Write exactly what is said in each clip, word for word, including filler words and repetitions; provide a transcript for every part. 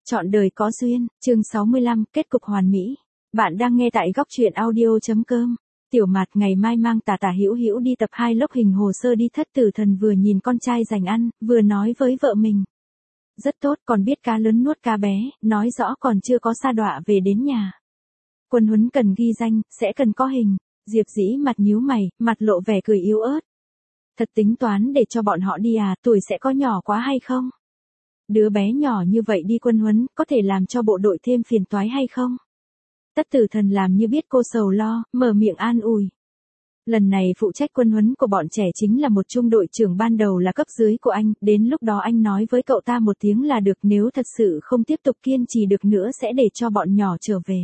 Chọn đời có duyên, chương sáu mươi lăm, kết cục hoàn mỹ. Bạn đang nghe tại góc truyện audio.com. Tiểu Mạt ngày mai mang Tả Tả Hữu Hữu đi tập hai lốc hình hồ sơ đi. Thất Tử Thần vừa nhìn con trai dành ăn, vừa nói với vợ mình. Rất tốt, còn biết cá lớn nuốt cá bé, nói rõ còn chưa có sa đọa về đến nhà. Quân huấn cần ghi danh, sẽ cần có hình. Diệp Dĩ mặt nhíu mày, mặt lộ vẻ cười yếu ớt. Thật tính toán để cho bọn họ đi à, tuổi sẽ có nhỏ quá hay không? Đứa bé nhỏ như vậy đi quân huấn, có thể làm cho bộ đội thêm phiền toái hay không? Tất Tử Thần làm như biết cô sầu lo, mở miệng an ủi. Lần này phụ trách quân huấn của bọn trẻ chính là một trung đội trưởng, ban đầu là cấp dưới của anh, đến lúc đó anh nói với cậu ta một tiếng là được, nếu thật sự không tiếp tục kiên trì được nữa sẽ để cho bọn nhỏ trở về.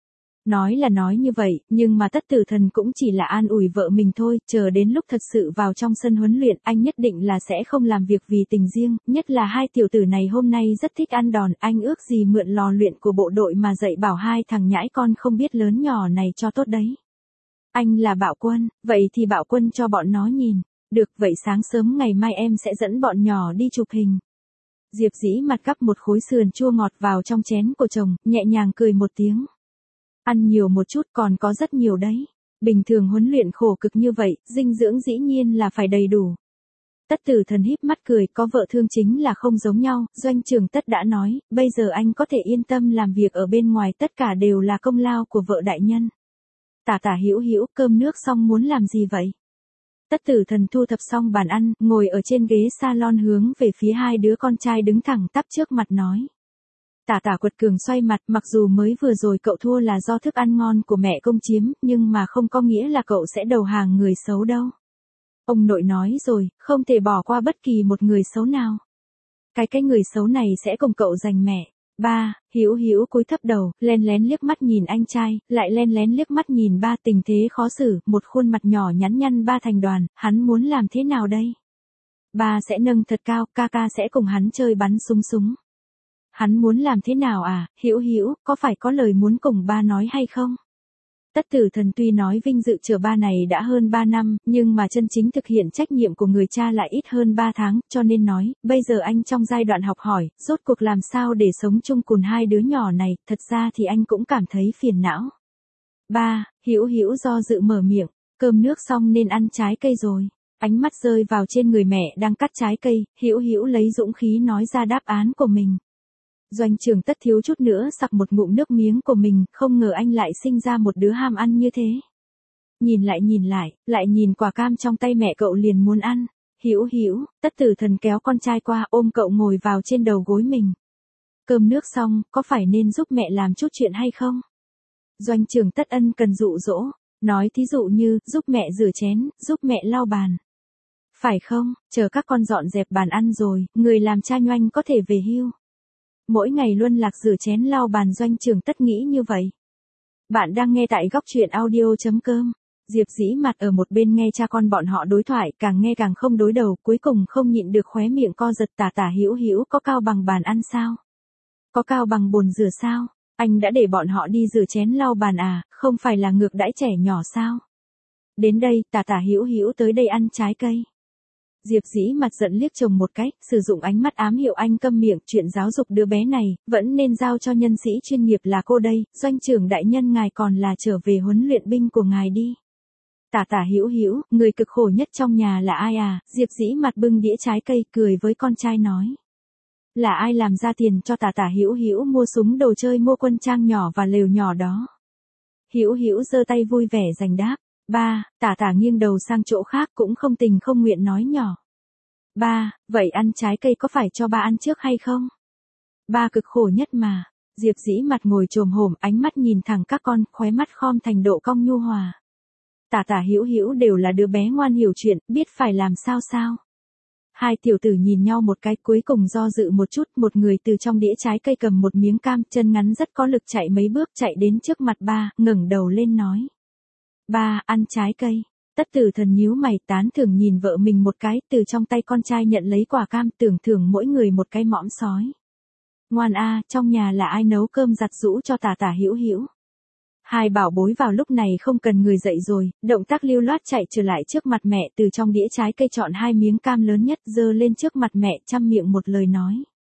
Nói là nói như vậy, nhưng mà Tất Tử Thần cũng chỉ là an ủi vợ mình thôi, chờ đến lúc thật sự vào trong sân huấn luyện, anh nhất định là sẽ không làm việc vì tình riêng, nhất là hai tiểu tử này hôm nay rất thích ăn đòn, anh ước gì mượn lò luyện của bộ đội mà dạy bảo hai thằng nhãi con không biết lớn nhỏ này cho tốt đấy. Anh là Bạo Quân, vậy thì Bạo Quân cho bọn nó nhìn, được vậy sáng sớm ngày mai em sẽ dẫn bọn nhỏ đi chụp hình. Diệp Dĩ mặt gắp một khối sườn chua ngọt vào trong chén của chồng, nhẹ nhàng cười một tiếng. Ăn nhiều một chút, còn có rất nhiều đấy. Bình thường huấn luyện khổ cực như vậy, dinh dưỡng dĩ nhiên là phải đầy đủ. Tất Tử Thần híp mắt cười, có vợ thương chính là không giống nhau, Doanh trưởng Tất đã nói, bây giờ anh có thể yên tâm làm việc ở bên ngoài, tất cả đều là công lao của vợ đại nhân. Tả Tả Hữu Hữu, cơm nước xong muốn làm gì vậy? Tất Tử Thần thu thập xong bàn ăn, ngồi ở trên ghế salon hướng về phía hai đứa con trai đứng thẳng tắp trước mặt nói. Tả Tả quật cường xoay mặt, mặc dù mới vừa rồi cậu thua là do thức ăn ngon của mẹ công chiếm, nhưng mà không có nghĩa là cậu sẽ đầu hàng người xấu đâu. Ông nội nói rồi, không thể bỏ qua bất kỳ một người xấu nào. Cái cái người xấu này sẽ cùng cậu giành mẹ. Ba, Hữu Hữu cúi thấp đầu, len lén liếc mắt nhìn anh trai, lại len lén liếc mắt nhìn ba, tình thế khó xử, một khuôn mặt nhỏ nhắn nhăn ba thành đoàn, hắn muốn làm thế nào đây? Ba sẽ nâng thật cao, ca ca sẽ cùng hắn chơi bắn súng súng. Hắn muốn làm thế nào à, Hữu Hữu, có phải có lời muốn cùng ba nói hay không? Tất Tử Thần tuy nói vinh dự chở ba này đã hơn ba năm, nhưng mà chân chính thực hiện trách nhiệm của người cha lại ít hơn ba tháng, cho nên nói, bây giờ anh trong giai đoạn học hỏi, rốt cuộc làm sao để sống chung cùng hai đứa nhỏ này, thật ra thì anh cũng cảm thấy phiền não. Ba, Hữu Hữu do dự mở miệng, cơm nước xong nên ăn trái cây rồi. Ánh mắt rơi vào trên người mẹ đang cắt trái cây, Hữu Hữu lấy dũng khí nói ra đáp án của mình. Doanh trưởng Tất thiếu chút nữa sặc một ngụm nước miếng của mình, không ngờ anh lại sinh ra một đứa ham ăn như thế. Nhìn lại nhìn lại, lại nhìn quả cam trong tay mẹ cậu liền muốn ăn. Hữu Hữu, Tất Tử Thần kéo con trai qua ôm cậu ngồi vào trên đầu gối mình. Cơm nước xong, có phải nên giúp mẹ làm chút chuyện hay không? Doanh trưởng Tất ân cần dụ dỗ, nói thí dụ như, giúp mẹ rửa chén, giúp mẹ lau bàn. Phải không, chờ các con dọn dẹp bàn ăn rồi, người làm cha Nhoanh có thể về hưu. Mỗi ngày luân lạc rửa chén lau bàn, Doanh trưởng Tất nghĩ như vậy. Bạn đang nghe tại góc truyện audio.com. Diệp Dĩ mặt ở một bên nghe cha con bọn họ đối thoại, càng nghe càng không đối đầu, cuối cùng không nhịn được khóe miệng co giật. Tả Tả Hữu Hữu, có cao bằng bàn ăn sao? Có cao bằng bồn rửa sao? Anh đã để bọn họ đi rửa chén lau bàn à, không phải là ngược đãi trẻ nhỏ sao? Đến đây, Tả Tả Hữu Hữu tới đây ăn trái cây. Diệp Dĩ mặt giận liếc chồng một cái, sử dụng ánh mắt ám hiệu anh câm miệng, chuyện giáo dục đứa bé này, vẫn nên giao cho nhân sĩ chuyên nghiệp là cô đây, Doanh trưởng đại nhân ngài còn là trở về huấn luyện binh của ngài đi. Tả Tả Hữu Hữu, người cực khổ nhất trong nhà là ai à, Diệp Dĩ mặt bưng đĩa trái cây, cười với con trai nói. Là ai làm ra tiền cho Tả Tả Hữu Hữu mua súng đồ chơi, mua quân trang nhỏ và lều nhỏ đó? Hữu Hữu giơ tay vui vẻ giành đáp. Ba, Tả Tả nghiêng đầu sang chỗ khác cũng không tình không nguyện nói nhỏ. Ba, vậy ăn trái cây có phải cho ba ăn trước hay không? Ba cực khổ nhất mà. Diệp Dĩ mặt ngồi chồm hổm, ánh mắt nhìn thẳng các con, khóe mắt khom thành độ cong nhu hòa. Tả Tả Hữu Hữu đều là đứa bé ngoan hiểu chuyện, biết phải làm sao sao. Hai tiểu tử nhìn nhau một cái, cuối cùng do dự một chút, một người từ trong đĩa trái cây cầm một miếng cam, chân ngắn rất có lực chạy mấy bước chạy đến trước mặt ba, ngẩng đầu lên nói. Ba, ăn trái cây. Tất Tử Thần nhíu mày tán thưởng nhìn vợ mình một cái, từ trong tay con trai nhận lấy quả cam, tưởng thưởng mỗi người một cái mõm sói. Ngoan a, trong nhà là ai nấu cơm giặt giũ cho Tả Tả Hữu Hữu? Hai bảo bối vào lúc này không cần người dậy rồi, động tác lưu loát chạy trở lại trước mặt mẹ, từ trong đĩa trái cây chọn hai miếng cam lớn nhất, giơ lên trước mặt mẹ, chăm miệng một lời nói.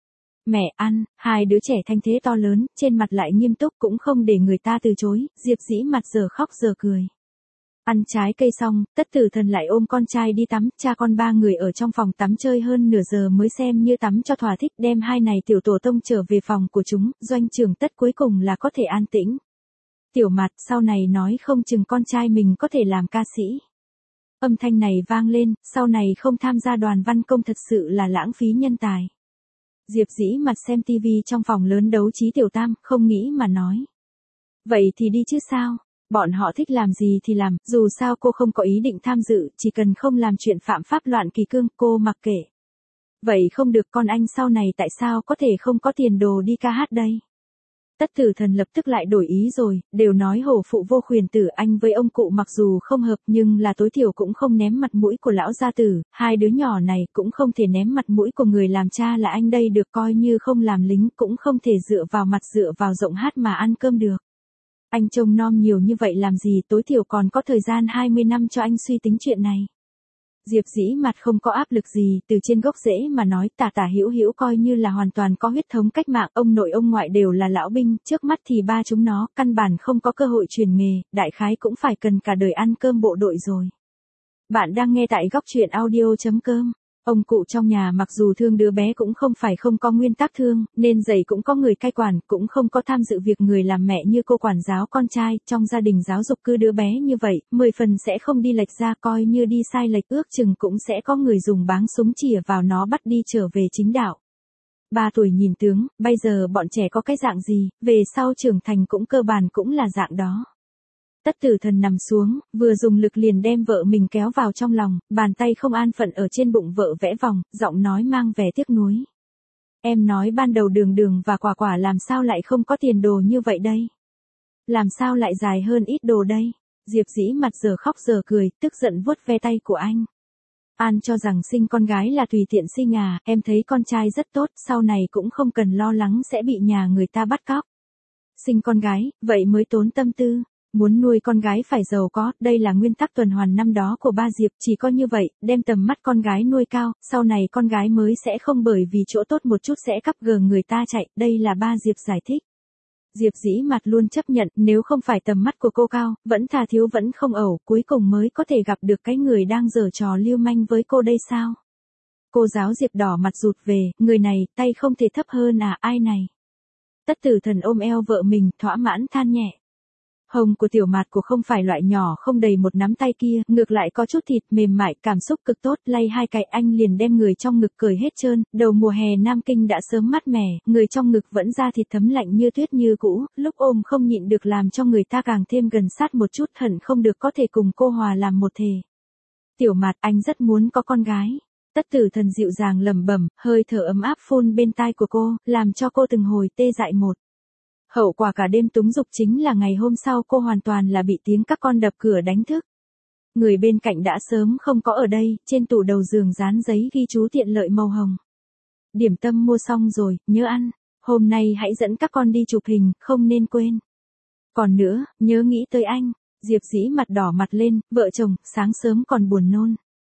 Mẹ ăn, hai đứa trẻ thanh thế to lớn, trên mặt lại nghiêm túc cũng không để người ta từ chối, Diệp Dĩ mặt giờ khóc giờ cười. Ăn trái cây xong, Tất Tử Thần lại ôm con trai đi tắm, cha con ba người ở trong phòng tắm chơi hơn nửa giờ mới xem như tắm cho thỏa thích, đem hai này tiểu tổ tông trở về phòng của chúng, Doanh Trường Tất cuối cùng là có thể an tĩnh. Tiểu Mặt sau này nói không chừng con trai mình có thể làm ca sĩ. Âm thanh này vang lên, sau này không tham gia đoàn văn công thật sự là lãng phí nhân tài. Diệp Dĩ mặt xem tivi trong phòng lớn đấu trí tiểu tam, không nghĩ mà nói. Vậy thì đi chứ sao? Bọn họ thích làm gì thì làm, dù sao cô không có ý định tham dự, chỉ cần không làm chuyện phạm pháp loạn kỷ cương, cô mặc kệ. Vậy không được, con anh sau này tại sao có thể không có tiền đồ đi ca hát đây? Tất Tử Thần lập tức lại đổi ý rồi, đều nói hổ phụ vô khuyển tử, anh với ông cụ mặc dù không hợp nhưng là tối thiểu cũng không ném mặt mũi của lão gia tử, hai đứa nhỏ này cũng không thể ném mặt mũi của người làm cha là anh đây được, coi như không làm lính cũng không thể dựa vào mặt dựa vào giọng hát mà ăn cơm được. Anh trông nom nhiều như vậy làm gì, tối thiểu còn có thời gian hai mươi năm cho anh suy tính chuyện này. Diệp Dĩ mặt không có áp lực gì, từ trên gốc rễ mà nói, Tả Tả Hữu Hữu coi như là hoàn toàn có huyết thống cách mạng, ông nội ông ngoại đều là lão binh, trước mắt thì ba chúng nó, căn bản không có cơ hội truyền nghề, đại khái cũng phải cần cả đời ăn cơm bộ đội rồi. Bạn đang nghe tại góc truyện audio chấm com. Ông cụ trong nhà mặc dù thương đứa bé cũng không phải không có nguyên tắc thương, nên dạy cũng có người cai quản, cũng không có tham dự việc người làm mẹ như cô quản giáo con trai, trong gia đình giáo dục cứ đứa bé như vậy, mười phần sẽ không đi lệch ra, coi như đi sai lệch ước chừng cũng sẽ có người dùng báng súng chĩa vào nó bắt đi trở về chính đạo. Ba tuổi nhìn tướng, bây giờ bọn trẻ có cái dạng gì, về sau trưởng thành cũng cơ bản cũng là dạng đó. Tất Tử Thần nằm xuống, vừa dùng lực liền đem vợ mình kéo vào trong lòng, bàn tay không an phận ở trên bụng vợ vẽ vòng, giọng nói mang vẻ tiếc nuối. Em nói ban đầu Đường Đường và Quả Quả làm sao lại không có tiền đồ như vậy đây? Làm sao lại dài hơn ít đồ đây? Diệp Dĩ mặt giờ khóc giờ cười, tức giận vuốt ve tay của anh. An cho rằng sinh con gái là tùy tiện sinh à, em thấy con trai rất tốt, sau này cũng không cần lo lắng sẽ bị nhà người ta bắt cóc. Sinh con gái, vậy mới tốn tâm tư. Muốn nuôi con gái phải giàu có, đây là nguyên tắc tuần hoàn năm đó của ba Diệp, chỉ có như vậy, đem tầm mắt con gái nuôi cao, sau này con gái mới sẽ không bởi vì chỗ tốt một chút sẽ cắp gờ người ta chạy, đây là ba Diệp giải thích. Diệp Dĩ mặt luôn chấp nhận, nếu không phải tầm mắt của cô cao, vẫn thà thiếu vẫn không ẩu, cuối cùng mới có thể gặp được cái người đang giở trò lưu manh với cô đây sao? Cô giáo Diệp đỏ mặt rụt về, người này, tay không thể thấp hơn à, ai này? Tất Tử Thần ôm eo vợ mình, thỏa mãn than nhẹ. Hồng của Tiểu Mạt của không phải loại nhỏ không đầy một nắm tay kia, ngược lại có chút thịt mềm mại, cảm xúc cực tốt, lay hai cái anh liền đem người trong ngực cởi hết trơn, đầu mùa hè Nam Kinh đã sớm mát mẻ, người trong ngực vẫn da thịt thấm lạnh như tuyết như cũ, lúc ôm không nhịn được làm cho người ta càng thêm gần sát một chút, hận không được có thể cùng cô hòa làm một thể. Tiểu Mạt, anh rất muốn có con gái. Tất Tử Thần dịu dàng lẩm bẩm, hơi thở ấm áp phun bên tai của cô, làm cho cô từng hồi tê dại một. Hậu quả cả đêm túng dục chính là ngày hôm sau cô hoàn toàn là bị tiếng các con đập cửa đánh thức. Người bên cạnh đã sớm không có ở đây, trên tủ đầu giường dán giấy ghi chú tiện lợi màu hồng. Điểm tâm mua xong rồi, nhớ ăn, hôm nay hãy dẫn các con đi chụp hình, không nên quên. Còn nữa, nhớ nghĩ tới anh. Diệp Dĩ mặt đỏ mặt lên, vợ chồng, sáng sớm còn buồn nôn.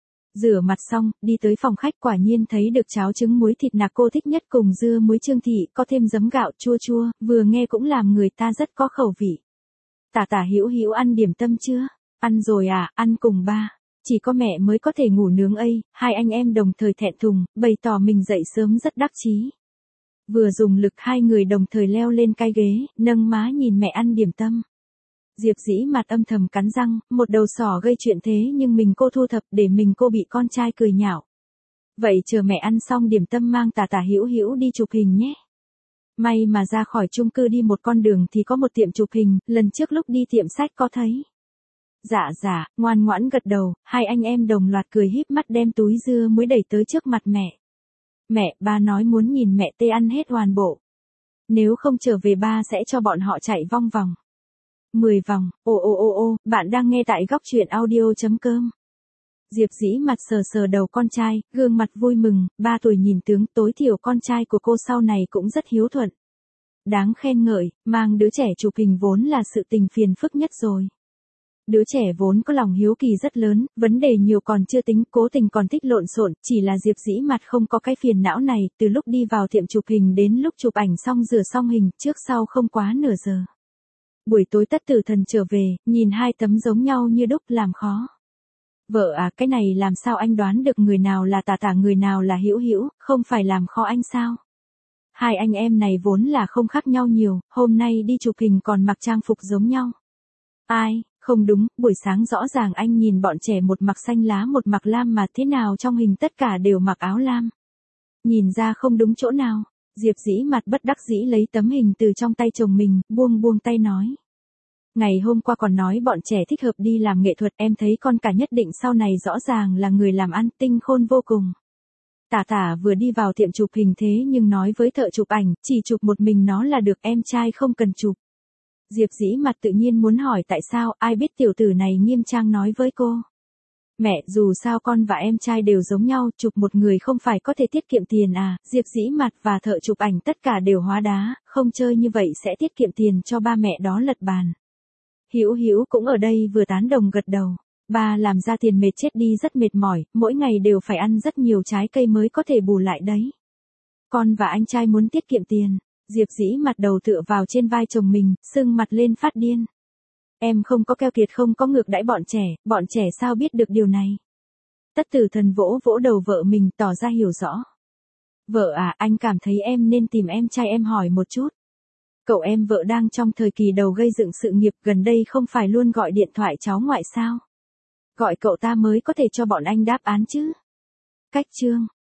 Rửa mặt xong, đi tới phòng khách quả nhiên thấy được cháo trứng muối thịt nạc cô thích nhất cùng dưa muối Trương thị, có thêm giấm gạo chua chua, vừa nghe cũng làm người ta rất có khẩu vị. Tả Tả Hữu Hữu ăn điểm tâm chưa? Ăn rồi à, ăn cùng ba. Chỉ có mẹ mới có thể ngủ nướng ấy, hai anh em đồng thời thẹn thùng, bày tỏ mình dậy sớm rất đắc chí. Vừa dùng lực hai người đồng thời leo lên cái ghế, nâng má nhìn mẹ ăn điểm tâm. Diệp Dĩ mặt âm thầm cắn răng, một đầu sỏ gây chuyện thế nhưng mình cô thu thập để mình cô bị con trai cười nhạo. Vậy chờ mẹ ăn xong điểm tâm mang Tả Tả Hữu Hữu đi chụp hình nhé. May mà ra khỏi chung cư đi một con đường thì có một tiệm chụp hình, lần trước lúc đi tiệm sách có thấy. Dạ dạ, ngoan ngoãn gật đầu, hai anh em đồng loạt cười híp mắt đem túi dưa muối đẩy tới trước mặt mẹ. Mẹ, ba nói muốn nhìn mẹ tê ăn hết hoàn bộ. Nếu không trở về ba sẽ cho bọn họ chạy vong vòng. mười vòng, ô ô ô ô, bạn đang nghe tại góc truyện audio chấm com. Diệp Dĩ mặt sờ sờ đầu con trai, gương mặt vui mừng, ba tuổi nhìn tướng, tối thiểu con trai của cô sau này cũng rất hiếu thuận. Đáng khen ngợi, mang đứa trẻ chụp hình vốn là sự tình phiền phức nhất rồi. Đứa trẻ vốn có lòng hiếu kỳ rất lớn, vấn đề nhiều còn chưa tính, cố tình còn thích lộn xộn, chỉ là Diệp Dĩ Mặt không có cái phiền não này, từ lúc đi vào tiệm chụp hình đến lúc chụp ảnh xong rửa xong hình, trước sau không quá nửa giờ. Buổi tối Tất Tử Thần trở về, nhìn hai tấm giống nhau như đúc làm khó. Vợ à, cái này làm sao anh đoán được người nào là Tả Tả người nào là Hữu Hữu, không phải làm khó anh sao? Hai anh em này vốn là không khác nhau nhiều, hôm nay đi chụp hình còn mặc trang phục giống nhau. Ai, không đúng, buổi sáng rõ ràng anh nhìn bọn trẻ một mặc xanh lá một mặc lam mà thế nào trong hình tất cả đều mặc áo lam. Nhìn ra không đúng chỗ nào, Diệp Dĩ Mặt bất đắc dĩ lấy tấm hình từ trong tay chồng mình, buông buông tay nói. Ngày hôm qua còn nói bọn trẻ thích hợp đi làm nghệ thuật, em thấy con cả nhất định sau này rõ ràng là người làm ăn tinh khôn vô cùng. Tả Tả vừa đi vào tiệm chụp hình thế nhưng nói với thợ chụp ảnh, chỉ chụp một mình nó là được, em trai không cần chụp. Diệp Dĩ Mặt tự nhiên muốn hỏi tại sao, ai biết tiểu tử này nghiêm trang nói với cô. Mẹ, dù sao con và em trai đều giống nhau, chụp một người không phải có thể tiết kiệm tiền à, Diệp Dĩ Mặt và thợ chụp ảnh tất cả đều hóa đá, không chơi như vậy sẽ tiết kiệm tiền cho ba mẹ đó lật bàn. Hữu Hữu cũng ở đây vừa tán đồng gật đầu. Ba làm ra tiền mệt chết đi rất mệt mỏi, mỗi ngày đều phải ăn rất nhiều trái cây mới có thể bù lại đấy. Con và anh trai muốn tiết kiệm tiền. Diệp Dĩ Mặt đầu tựa vào trên vai chồng mình, sưng mặt lên phát điên. Em không có keo kiệt không có ngược đãi bọn trẻ, bọn trẻ sao biết được điều này. Tất Tử Thần vỗ vỗ đầu vợ mình tỏ ra hiểu rõ. Vợ à, anh cảm thấy em nên tìm em trai em hỏi một chút. Cậu em vợ đang trong thời kỳ đầu gây dựng sự nghiệp, gần đây không phải luôn gọi điện thoại cháu ngoại sao. Gọi cậu ta mới có thể cho bọn anh đáp án chứ. Cách chương.